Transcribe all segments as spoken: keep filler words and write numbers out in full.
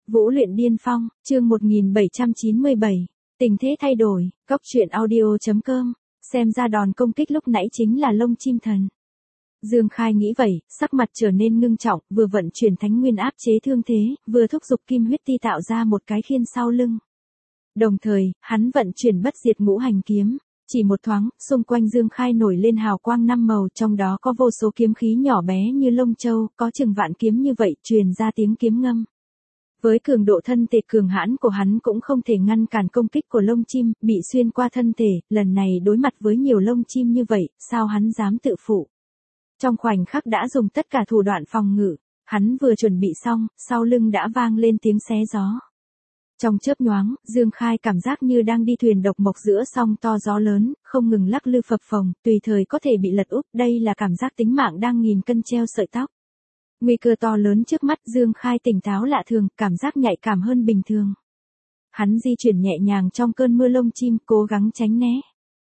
Vũ luyện điên phong, chương một nghìn bảy trăm chín mươi bảy, tình thế thay đổi, góc truyện audio.com, xem ra đòn công kích lúc nãy chính là lông chim thần. Dương Khai nghĩ vậy, sắc mặt trở nên ngưng trọng, vừa vận chuyển thánh nguyên áp chế thương thế, vừa thúc giục kim huyết ti tạo ra một cái khiên sau lưng. Đồng thời, hắn vận chuyển bất diệt ngũ hành kiếm. Chỉ một thoáng, xung quanh Dương Khai nổi lên hào quang năm màu, trong đó có vô số kiếm khí nhỏ bé như lông châu, có chừng vạn kiếm như vậy, truyền ra tiếng kiếm ngâm. Với cường độ thân thể cường hãn của hắn cũng không thể ngăn cản công kích của lông chim, bị xuyên qua thân thể, lần này đối mặt với nhiều lông chim như vậy, sao hắn dám tự phụ. Trong khoảnh khắc đã dùng tất cả thủ đoạn phòng ngự, hắn vừa chuẩn bị xong, sau lưng đã vang lên tiếng xé gió. Trong chớp nhoáng, Dương Khai cảm giác như đang đi thuyền độc mộc giữa sóng to gió lớn, không ngừng lắc lư phập phồng, tùy thời có thể bị lật úp, đây là cảm giác tính mạng đang nghìn cân treo sợi tóc. Nguy cơ to lớn trước mắt, Dương Khai tỉnh táo lạ thường, cảm giác nhạy cảm hơn bình thường. Hắn di chuyển nhẹ nhàng trong cơn mưa lông chim, cố gắng tránh né.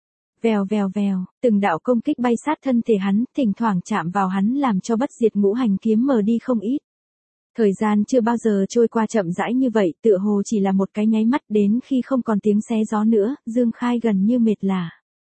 Vèo vèo vèo, từng đạo công kích bay sát thân thể hắn, thỉnh thoảng chạm vào hắn làm cho bất diệt ngũ hành kiếm mờ đi không ít. Thời gian chưa bao giờ trôi qua chậm rãi như vậy, tựa hồ chỉ là một cái nháy mắt, đến khi không còn tiếng xé gió nữa, Dương Khai gần như mệt lả.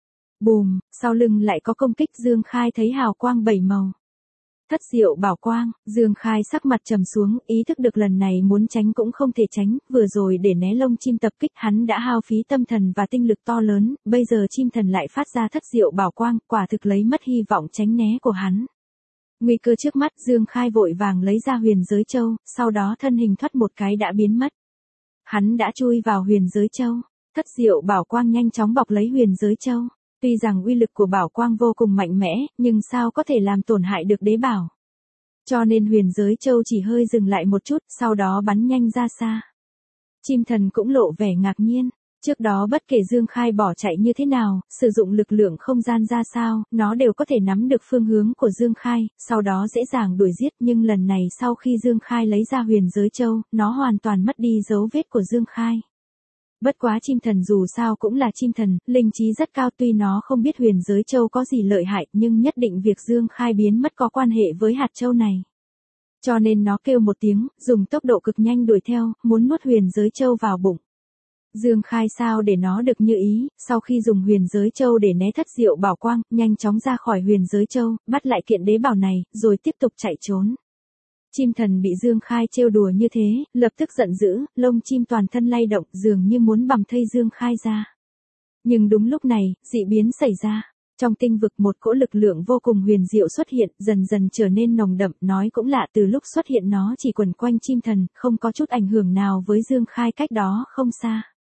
Bùm, sau lưng lại có công kích, Dương Khai thấy hào quang bảy màu. Thất diệu bảo quang, Dương Khai sắc mặt trầm xuống, ý thức được lần này muốn tránh cũng không thể tránh, vừa rồi để né lông chim tập kích hắn đã hao phí tâm thần và tinh lực to lớn, bây giờ chim thần lại phát ra thất diệu bảo quang, quả thực lấy mất hy vọng tránh né của hắn. Nguy cơ trước mắt, Dương Khai vội vàng lấy ra huyền giới châu, sau đó thân hình thoát một cái đã biến mất. Hắn đã chui vào huyền giới châu, thất diệu bảo quang nhanh chóng bọc lấy huyền giới châu. Tuy rằng uy lực của bảo quang vô cùng mạnh mẽ, nhưng sao có thể làm tổn hại được đế bảo. Cho nên huyền giới châu chỉ hơi dừng lại một chút, sau đó bắn nhanh ra xa. Chim thần cũng lộ vẻ ngạc nhiên. Trước đó bất kể Dương Khai bỏ chạy như thế nào, sử dụng lực lượng không gian ra sao, nó đều có thể nắm được phương hướng của Dương Khai, sau đó dễ dàng đuổi giết, nhưng lần này sau khi Dương Khai lấy ra huyền giới châu, nó hoàn toàn mất đi dấu vết của Dương Khai. Bất quá chim thần dù sao cũng là chim thần, linh trí rất cao, tuy nó không biết huyền giới châu có gì lợi hại, nhưng nhất định việc Dương Khai biến mất có quan hệ với hạt châu này. Cho nên nó kêu một tiếng, dùng tốc độ cực nhanh đuổi theo, muốn nuốt huyền giới châu vào bụng. Dương Khai sao để nó được như ý, sau khi dùng huyền giới châu để né thất diệu bảo quang, nhanh chóng ra khỏi huyền giới châu, bắt lại kiện đế bảo này, rồi tiếp tục chạy trốn. Chim thần bị Dương Khai trêu đùa như thế, lập tức giận dữ, lông chim toàn thân lay động, dường như muốn bằm thây Dương Khai ra. Nhưng đúng lúc này, dị biến xảy ra. Trong tinh vực một cỗ lực lượng vô cùng huyền diệu xuất hiện, dần dần trở nên nồng đậm, nói cũng lạ, từ lúc xuất hiện nó chỉ quẩn quanh chim thần, không có chút ảnh hưởng nào với Dương Khai cách đó không xa.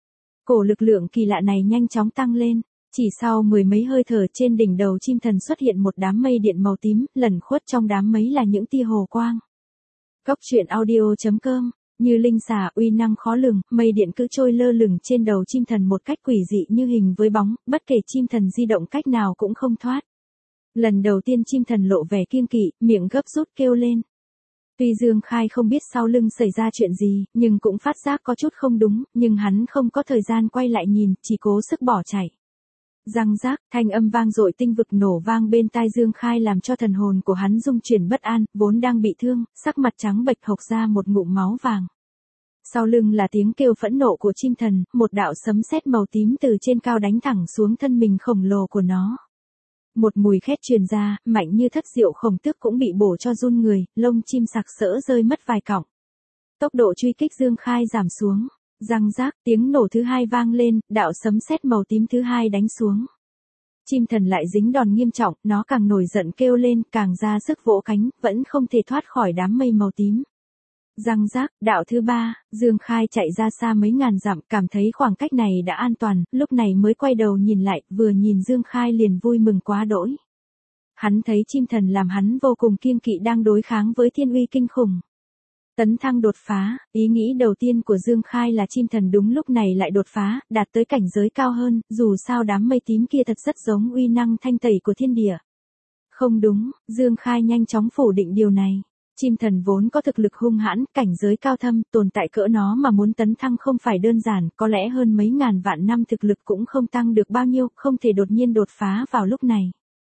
Cổ lực lượng kỳ lạ này nhanh chóng tăng lên, chỉ sau mười mấy hơi thở trên đỉnh đầu chim thần xuất hiện một đám mây điện màu tím, lẩn khuất trong đám mấy là những tia hồ quang. Góc truyện audio.com, như linh xà uy năng khó lường, mây điện cứ trôi lơ lửng trên đầu chim thần một cách quỷ dị như hình với bóng, bất kể chim thần di động cách nào cũng không thoát. Lần đầu tiên chim thần lộ vẻ kiêng kỵ, miệng gấp rút kêu lên. Tuy Dương Khai không biết sau lưng xảy ra chuyện gì, nhưng cũng phát giác có chút không đúng, nhưng hắn không có thời gian quay lại nhìn, chỉ cố sức bỏ chạy. Răng rác, thanh âm vang dội tinh vực nổ vang bên tai Dương Khai làm cho thần hồn của hắn rung chuyển bất an, vốn đang bị thương, sắc mặt trắng bệch hộc ra một ngụm máu vàng. Sau lưng là tiếng kêu phẫn nộ của chim thần, một đạo sấm sét màu tím từ trên cao đánh thẳng xuống thân mình khổng lồ của nó. Một mùi khét truyền ra, mạnh như thất diệu khổng tước cũng bị bổ cho run người, lông chim sặc sỡ rơi mất vài cọng. Tốc độ truy kích Dương Khai giảm xuống. Răng rác, tiếng nổ thứ hai vang lên, đạo sấm sét màu tím thứ hai đánh xuống. Chim thần lại dính đòn nghiêm trọng, nó càng nổi giận kêu lên, càng ra sức vỗ cánh, vẫn không thể thoát khỏi đám mây màu tím. Răng rác, đạo thứ ba, Dương Khai chạy ra xa mấy ngàn dặm, cảm thấy khoảng cách này đã an toàn, lúc này mới quay đầu nhìn lại, vừa nhìn Dương Khai liền vui mừng quá đỗi. Hắn thấy chim thần làm hắn vô cùng kiêng kỵ đang đối kháng với thiên uy kinh khủng. Tấn thăng đột phá, ý nghĩ đầu tiên của Dương Khai là chim thần đúng lúc này lại đột phá, đạt tới cảnh giới cao hơn, dù sao đám mây tím kia thật rất giống uy năng thanh tẩy của thiên địa. Không đúng, Dương Khai nhanh chóng phủ định điều này. Chim thần vốn có thực lực hung hãn, cảnh giới cao thâm, tồn tại cỡ nó mà muốn tấn thăng không phải đơn giản, có lẽ hơn mấy ngàn vạn năm thực lực cũng không tăng được bao nhiêu, không thể đột nhiên đột phá vào lúc này.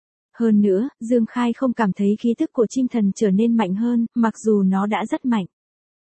Hơn nữa, Dương Khai không cảm thấy khí tức của chim thần trở nên mạnh hơn, mặc dù nó đã rất mạnh.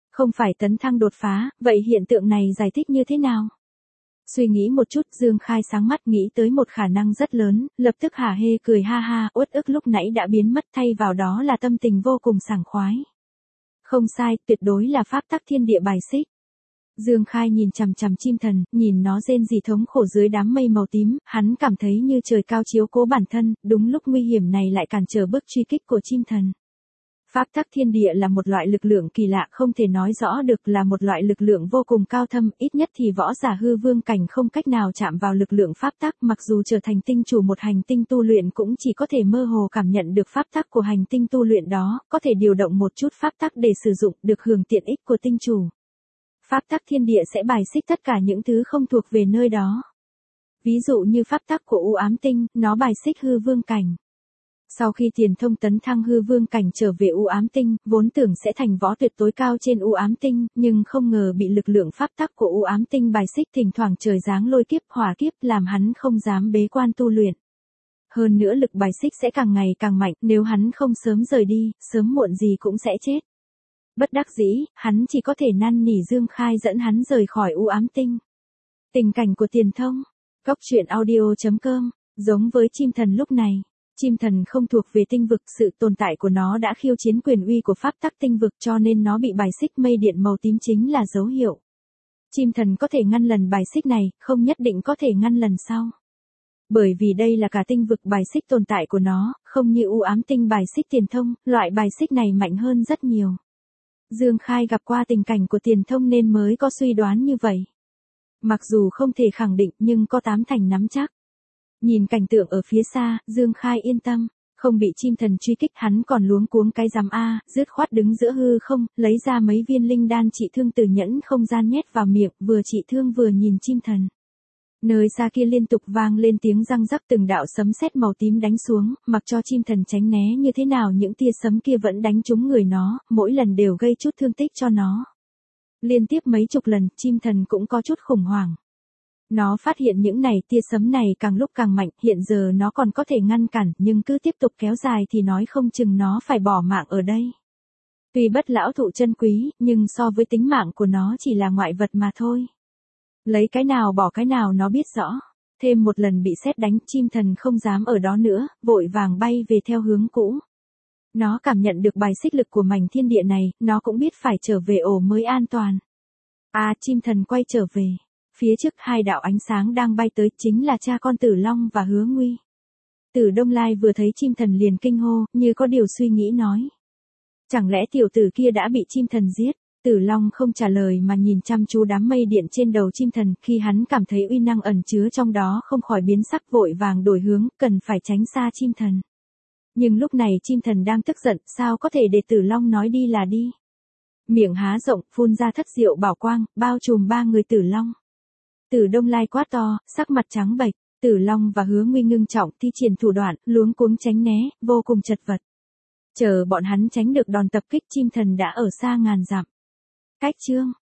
Không phải tấn thăng đột phá, vậy hiện tượng này giải thích như thế nào? Suy nghĩ một chút, Dương Khai sáng mắt nghĩ tới một khả năng rất lớn, lập tức hả hê cười ha ha, uất ức lúc nãy đã biến mất, thay vào đó là tâm tình vô cùng sảng khoái. Không sai, tuyệt đối là pháp tắc thiên địa bài xích. Dương Khai nhìn chằm chằm chim thần, nhìn nó rên rỉ thống khổ dưới đám mây màu tím, hắn cảm thấy như trời cao chiếu cố bản thân, đúng lúc nguy hiểm này lại cản trở bước truy kích của chim thần. Pháp tắc thiên địa là một loại lực lượng kỳ lạ, không thể nói rõ được, là một loại lực lượng vô cùng cao thâm, ít nhất thì võ giả hư vương cảnh không cách nào chạm vào lực lượng pháp tắc, mặc dù trở thành tinh chủ một hành tinh tu luyện cũng chỉ có thể mơ hồ cảm nhận được pháp tắc của hành tinh tu luyện đó, có thể điều động một chút pháp tắc để sử dụng, được hưởng tiện ích của tinh chủ. Pháp tắc thiên địa sẽ bài xích tất cả những thứ không thuộc về nơi đó. Ví dụ như pháp tắc của u ám tinh, nó bài xích hư vương cảnh. Sau khi Tiền Thông tấn thăng hư vương cảnh trở về u ám tinh, vốn tưởng sẽ thành võ tuyệt tối cao trên u ám tinh, nhưng không ngờ bị lực lượng pháp tắc của u ám tinh bài xích, thỉnh thoảng trời giáng lôi kiếp hỏa kiếp làm hắn không dám bế quan tu luyện. Hơn nữa lực bài xích sẽ càng ngày càng mạnh, nếu hắn không sớm rời đi, sớm muộn gì cũng sẽ chết. Bất đắc dĩ, hắn chỉ có thể năn nỉ Dương Khai dẫn hắn rời khỏi u ám tinh. Tình cảnh của Tiền Thông. Cốc truyện audio chấm com. Giống với chim thần lúc này, chim thần không thuộc về tinh vực, sự tồn tại của nó đã khiêu chiến quyền uy của pháp tắc tinh vực, cho nên nó bị bài xích. Mây điện màu tím chính là dấu hiệu. Chim thần có thể ngăn lần bài xích này, không nhất định có thể ngăn lần sau. Bởi vì đây là cả tinh vực bài xích tồn tại của nó, không như u ám tinh bài xích Tiền Thông, loại bài xích này mạnh hơn rất nhiều. Dương Khai gặp qua tình cảnh của Tiền Thông nên mới có suy đoán như vậy. Mặc dù không thể khẳng định nhưng có tám thành nắm chắc. Nhìn cảnh tượng ở phía xa, Dương Khai yên tâm, không bị chim thần truy kích, hắn còn luống cuống cái rắm a, dứt khoát đứng giữa hư không, lấy ra mấy viên linh đan trị thương từ nhẫn không gian nhét vào miệng, vừa trị thương vừa nhìn chim thần. Nơi xa kia liên tục vang lên tiếng răng rắc, từng đạo sấm sét màu tím đánh xuống, mặc cho chim thần tránh né như thế nào những tia sấm kia vẫn đánh trúng người nó, mỗi lần đều gây chút thương tích cho nó. Liên tiếp mấy chục lần, chim thần cũng có chút khủng hoảng. Nó phát hiện những này tia sấm này càng lúc càng mạnh, hiện giờ nó còn có thể ngăn cản, nhưng cứ tiếp tục kéo dài thì nói không chừng nó phải bỏ mạng ở đây. Tuy bất lão thụ chân quý, nhưng so với tính mạng của nó chỉ là ngoại vật mà thôi. Lấy cái nào bỏ cái nào nó biết rõ. Thêm một lần bị sét đánh, chim thần không dám ở đó nữa, vội vàng bay về theo hướng cũ. Nó cảm nhận được bài xích lực của mảnh thiên địa này, nó cũng biết phải trở về ổ mới an toàn. À, chim thần quay trở về. Phía trước hai đạo ánh sáng đang bay tới, chính là cha con Tử Long và Hứa Nguy. Tử Đông Lai vừa thấy chim thần liền kinh hô, như có điều suy nghĩ nói. Chẳng lẽ tiểu tử kia đã bị chim thần giết? Tử Long không trả lời mà nhìn chăm chú đám mây điện trên đầu chim thần, khi hắn cảm thấy uy năng ẩn chứa trong đó không khỏi biến sắc, vội vàng đổi hướng, cần phải tránh xa chim thần. Nhưng lúc này chim thần đang tức giận, sao có thể để Tử Long nói đi là đi. Miệng há rộng, phun ra thất diệu bảo quang, bao trùm ba người Tử Long. Tử Đông Lai quát to, sắc mặt trắng bệch, Tử Long và Hứa Nguy ngưng trọng thi triển thủ đoạn, luống cuống tránh né, vô cùng chật vật. Chờ bọn hắn tránh được đòn tập kích, chim thần đã ở xa ngàn dặm. Cách chương